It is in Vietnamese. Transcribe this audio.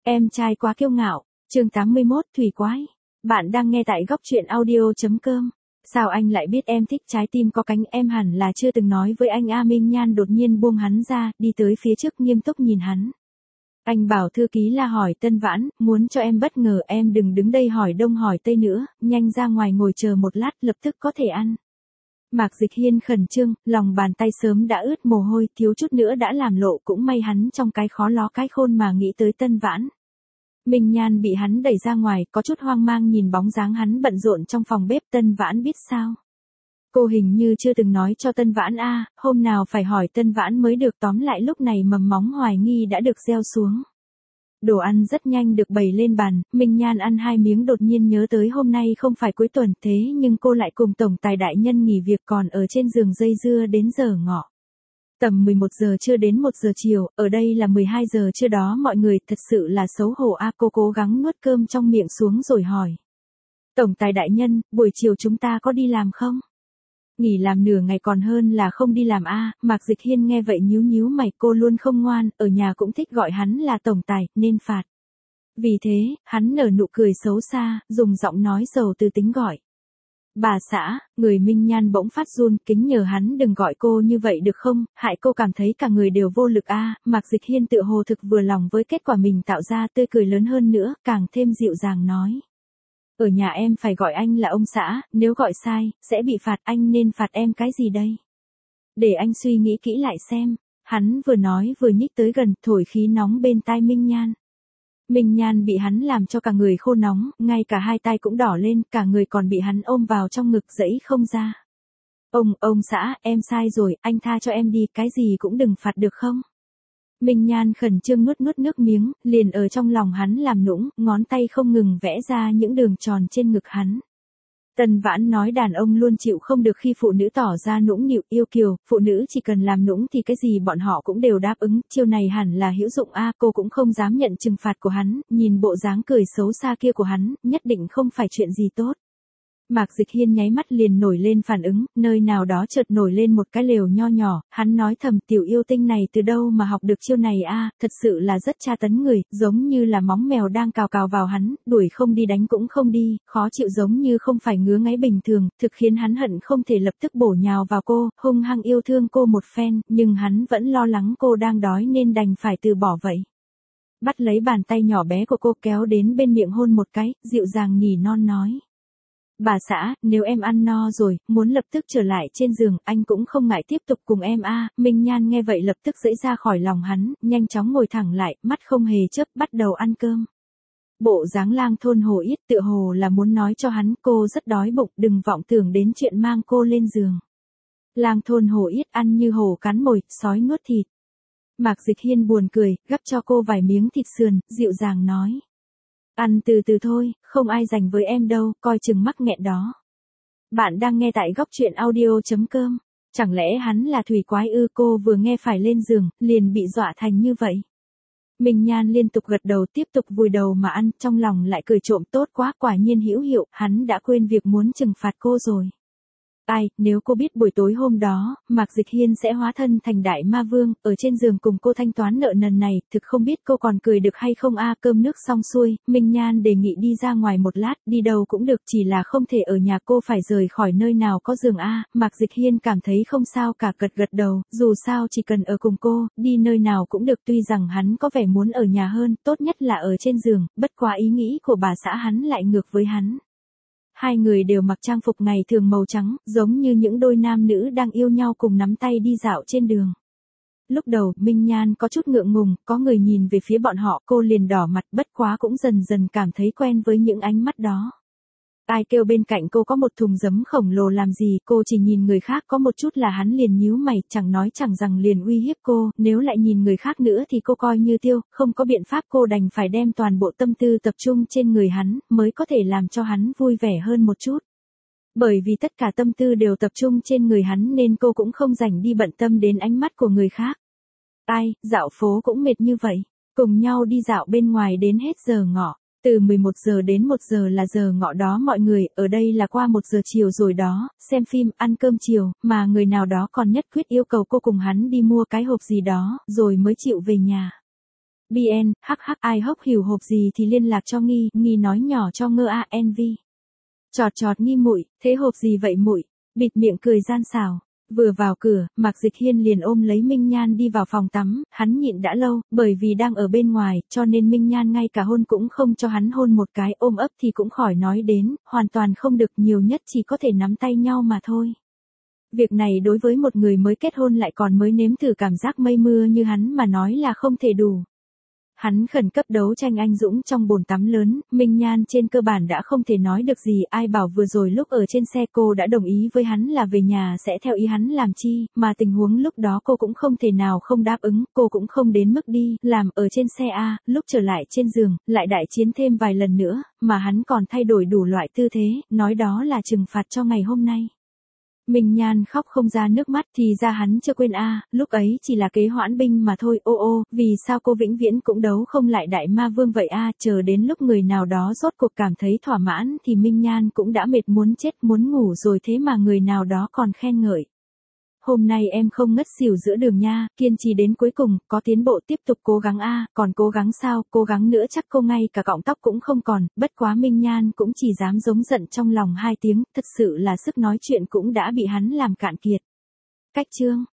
Em trai quá kiêu ngạo, chương 81 Thủy Quái. Bạn đang nghe tại góc truyện audio.com. Sao anh lại biết em thích trái tim có cánh, em hẳn là chưa từng nói với anh a. Minh Nhan đột nhiên buông hắn ra, đi tới phía trước nghiêm túc nhìn hắn. Anh bảo thư ký là hỏi Tân Vãn, muốn cho em bất ngờ, em đừng đứng đây hỏi đông hỏi tây nữa, nhanh ra ngoài ngồi chờ một lát, lập tức có thể ăn. Mạc Dịch Hiên khẩn trương, lòng bàn tay sớm đã ướt mồ hôi, thiếu chút nữa đã làm lộ, cũng may hắn trong cái khó ló cái khôn mà nghĩ tới Tân Vãn. Minh Nhan bị hắn đẩy ra ngoài, có chút hoang mang nhìn bóng dáng hắn bận rộn trong phòng bếp. Tân Vãn biết sao? Cô hình như chưa từng nói cho Tân Vãn a, hôm nào phải hỏi Tân Vãn mới được. Tóm lại lúc này mầm móng hoài nghi đã được gieo xuống. Đồ ăn rất nhanh được bày lên bàn, Minh Nhan ăn 2 miếng đột nhiên nhớ tới hôm nay không phải cuối tuần, thế nhưng cô lại cùng tổng tài đại nhân nghỉ việc còn ở trên giường dây dưa đến giờ ngọ. Tầm 11 giờ trưa đến 1 giờ chiều, ở đây là 12 giờ trưa đó mọi người, thật sự là xấu hổ a. Cô cố gắng nuốt cơm trong miệng xuống rồi hỏi. Tổng tài đại nhân, buổi chiều chúng ta có đi làm không? Nghỉ làm nửa ngày còn hơn là không đi làm a. Mạc Dịch Hiên nghe vậy nhíu nhíu mày, cô luôn không ngoan, ở nhà cũng thích gọi hắn là tổng tài, nên phạt. Vì thế, hắn nở nụ cười xấu xa, dùng giọng nói giàu tư tính gọi. Bà xã, người Minh Nhan bỗng phát run, kính nhờ hắn đừng gọi cô như vậy được không, hại cô cảm thấy cả người đều vô lực a. Mạc Dịch Hiên tựa hồ thực vừa lòng với kết quả mình tạo ra, tươi cười lớn hơn nữa, càng thêm dịu dàng nói. Ở nhà em phải gọi anh là ông xã, nếu gọi sai, sẽ bị phạt, anh nên phạt em cái gì đây? Để anh suy nghĩ kỹ lại xem. Hắn vừa nói vừa nhích tới gần, thổi khí nóng bên tai Minh Nhan. Minh Nhan bị hắn làm cho cả người khô nóng, ngay cả hai tay cũng đỏ lên, cả người còn bị hắn ôm vào trong ngực dẫy không ra. Ông xã, em sai rồi, anh tha cho em đi, cái gì cũng đừng phạt được không? Minh Nhan khẩn trương nuốt nước miếng, liền ở trong lòng hắn làm nũng, ngón tay không ngừng vẽ ra những đường tròn trên ngực hắn. Tân Vãn nói đàn ông luôn chịu không được khi phụ nữ tỏ ra nũng nịu yêu kiều, phụ nữ chỉ cần làm nũng thì cái gì bọn họ cũng đều đáp ứng, chiêu này hẳn là hữu dụng a. Cô cũng không dám nhận trừng phạt của hắn, nhìn bộ dáng cười xấu xa kia của hắn, nhất định không phải chuyện gì tốt. Mạc Dịch Hiên nháy mắt liền nổi lên phản ứng, nơi nào đó chợt nổi lên một cái lều nho nhỏ, hắn nói thầm, tiểu yêu tinh này từ đâu mà học được chiêu này a, thật sự là rất tra tấn người, giống như là móng mèo đang cào cào vào hắn, đuổi không đi đánh cũng không đi, khó chịu giống như không phải ngứa ngáy bình thường, thực khiến hắn hận không thể lập tức bổ nhào vào cô, hung hăng yêu thương cô một phen, nhưng hắn vẫn lo lắng cô đang đói nên đành phải từ bỏ vậy. Bắt lấy bàn tay nhỏ bé của cô kéo đến bên miệng hôn một cái, dịu dàng nỉ non nói. Bà xã, nếu em ăn no rồi, muốn lập tức trở lại trên giường, anh cũng không ngại tiếp tục cùng em a. Minh Nhan nghe vậy lập tức giãy ra khỏi lòng hắn, nhanh chóng ngồi thẳng lại, mắt không hề chớp, bắt đầu ăn cơm. Bộ dáng lang thôn hồ yết tựa hồ là muốn nói cho hắn, cô rất đói bụng, đừng vọng tưởng đến chuyện mang cô lên giường. Lang thôn hồ yết ăn như hổ cắn mồi, sói nuốt thịt. Mạc Dịch Hiên buồn cười, gắp cho cô vài miếng thịt sườn, dịu dàng nói. Ăn từ từ thôi, không ai dành với em đâu, coi chừng mắc nghẹn đó. Bạn đang nghe tại góc truyện audio.com. Chẳng lẽ hắn là thủy quái ư? Cô vừa nghe phải lên giường, liền bị dọa thành như vậy. Minh Nhan liên tục gật đầu, tiếp tục vùi đầu mà ăn, trong lòng lại cười trộm, tốt quá, quả nhiên hữu hiệu, hắn đã quên việc muốn trừng phạt cô rồi. Ai, nếu cô biết buổi tối hôm đó, Mạc Dịch Hiên sẽ hóa thân thành đại ma vương, ở trên giường cùng cô thanh toán nợ nần này, thực không biết cô còn cười được hay không a. Cơm nước xong xuôi, Minh Nhan đề nghị đi ra ngoài một lát, đi đâu cũng được, chỉ là không thể ở nhà, cô phải rời khỏi nơi nào có giường a. Mạc Dịch Hiên cảm thấy không sao cả, gật đầu, dù sao chỉ cần ở cùng cô, đi nơi nào cũng được, tuy rằng hắn có vẻ muốn ở nhà hơn, tốt nhất là ở trên giường, bất quá ý nghĩ của bà xã hắn lại ngược với hắn. Hai người đều mặc trang phục ngày thường màu trắng, giống như những đôi nam nữ đang yêu nhau cùng nắm tay đi dạo trên đường. Lúc đầu, Minh Nhan có chút ngượng ngùng, có người nhìn về phía bọn họ, cô liền đỏ mặt, bất quá cũng dần dần cảm thấy quen với những ánh mắt đó. Ai kêu bên cạnh cô có một thùng giấm khổng lồ làm gì, cô chỉ nhìn người khác có một chút là hắn liền nhíu mày, chẳng nói chẳng rằng liền uy hiếp cô, nếu lại nhìn người khác nữa thì cô coi như tiêu, không có biện pháp, cô đành phải đem toàn bộ tâm tư tập trung trên người hắn, mới có thể làm cho hắn vui vẻ hơn một chút. Bởi vì tất cả tâm tư đều tập trung trên người hắn nên cô cũng không rảnh đi bận tâm đến ánh mắt của người khác. Ai, dạo phố cũng mệt như vậy, cùng nhau đi dạo bên ngoài đến hết giờ ngọ. Từ 11 giờ đến 1 giờ là giờ ngọ đó mọi người, ở đây là qua 1 giờ chiều rồi đó, xem phim, ăn cơm chiều, mà người nào đó còn nhất quyết yêu cầu cô cùng hắn đi mua cái hộp gì đó, rồi mới chịu về nhà. BN, ai hốc hiểu hộp gì thì liên lạc cho Nghi, Nghi nói nhỏ cho Ngơ NV. Chọt Nghi muội, thế hộp gì vậy muội? Bịt miệng cười gian xảo. Vừa vào cửa, Mạc Dịch Hiên liền ôm lấy Minh Nhan đi vào phòng tắm, hắn nhịn đã lâu, bởi vì đang ở bên ngoài, cho nên Minh Nhan ngay cả hôn cũng không cho hắn hôn một cái, ôm ấp thì cũng khỏi nói đến, hoàn toàn không được, nhiều nhất chỉ có thể nắm tay nhau mà thôi. Việc này đối với một người mới kết hôn lại còn mới nếm thử cảm giác mây mưa như hắn mà nói là không thể đủ. Hắn khẩn cấp đấu tranh anh dũng trong bồn tắm lớn, Minh Nhan trên cơ bản đã không thể nói được gì, ai bảo vừa rồi lúc ở trên xe cô đã đồng ý với hắn là về nhà sẽ theo ý hắn làm chi, mà tình huống lúc đó cô cũng không thể nào không đáp ứng, cô cũng không đến mức đi, làm ở trên xe A, lúc trở lại trên giường, lại đại chiến thêm vài lần nữa, mà hắn còn thay đổi đủ loại tư thế, nói đó là trừng phạt cho ngày hôm nay. Minh Nhan khóc không ra nước mắt, thì ra hắn chưa quên lúc ấy chỉ là kế hoãn binh mà thôi, vì sao cô vĩnh viễn cũng đấu không lại đại ma vương vậy chờ đến lúc người nào đó rốt cuộc cảm thấy thỏa mãn thì Minh Nhan cũng đã mệt muốn chết muốn ngủ rồi, thế mà người nào đó còn khen ngợi. Hôm nay em không ngất xỉu giữa đường nha, kiên trì đến cuối cùng, có tiến bộ tiếp tục cố gắng còn cố gắng sao, cố gắng nữa chắc cô ngay cả cọng tóc cũng không còn, bất quá Minh Nhan cũng chỉ dám giống giận trong lòng 2 tiếng, thật sự là sức nói chuyện cũng đã bị hắn làm cạn kiệt. Cách chương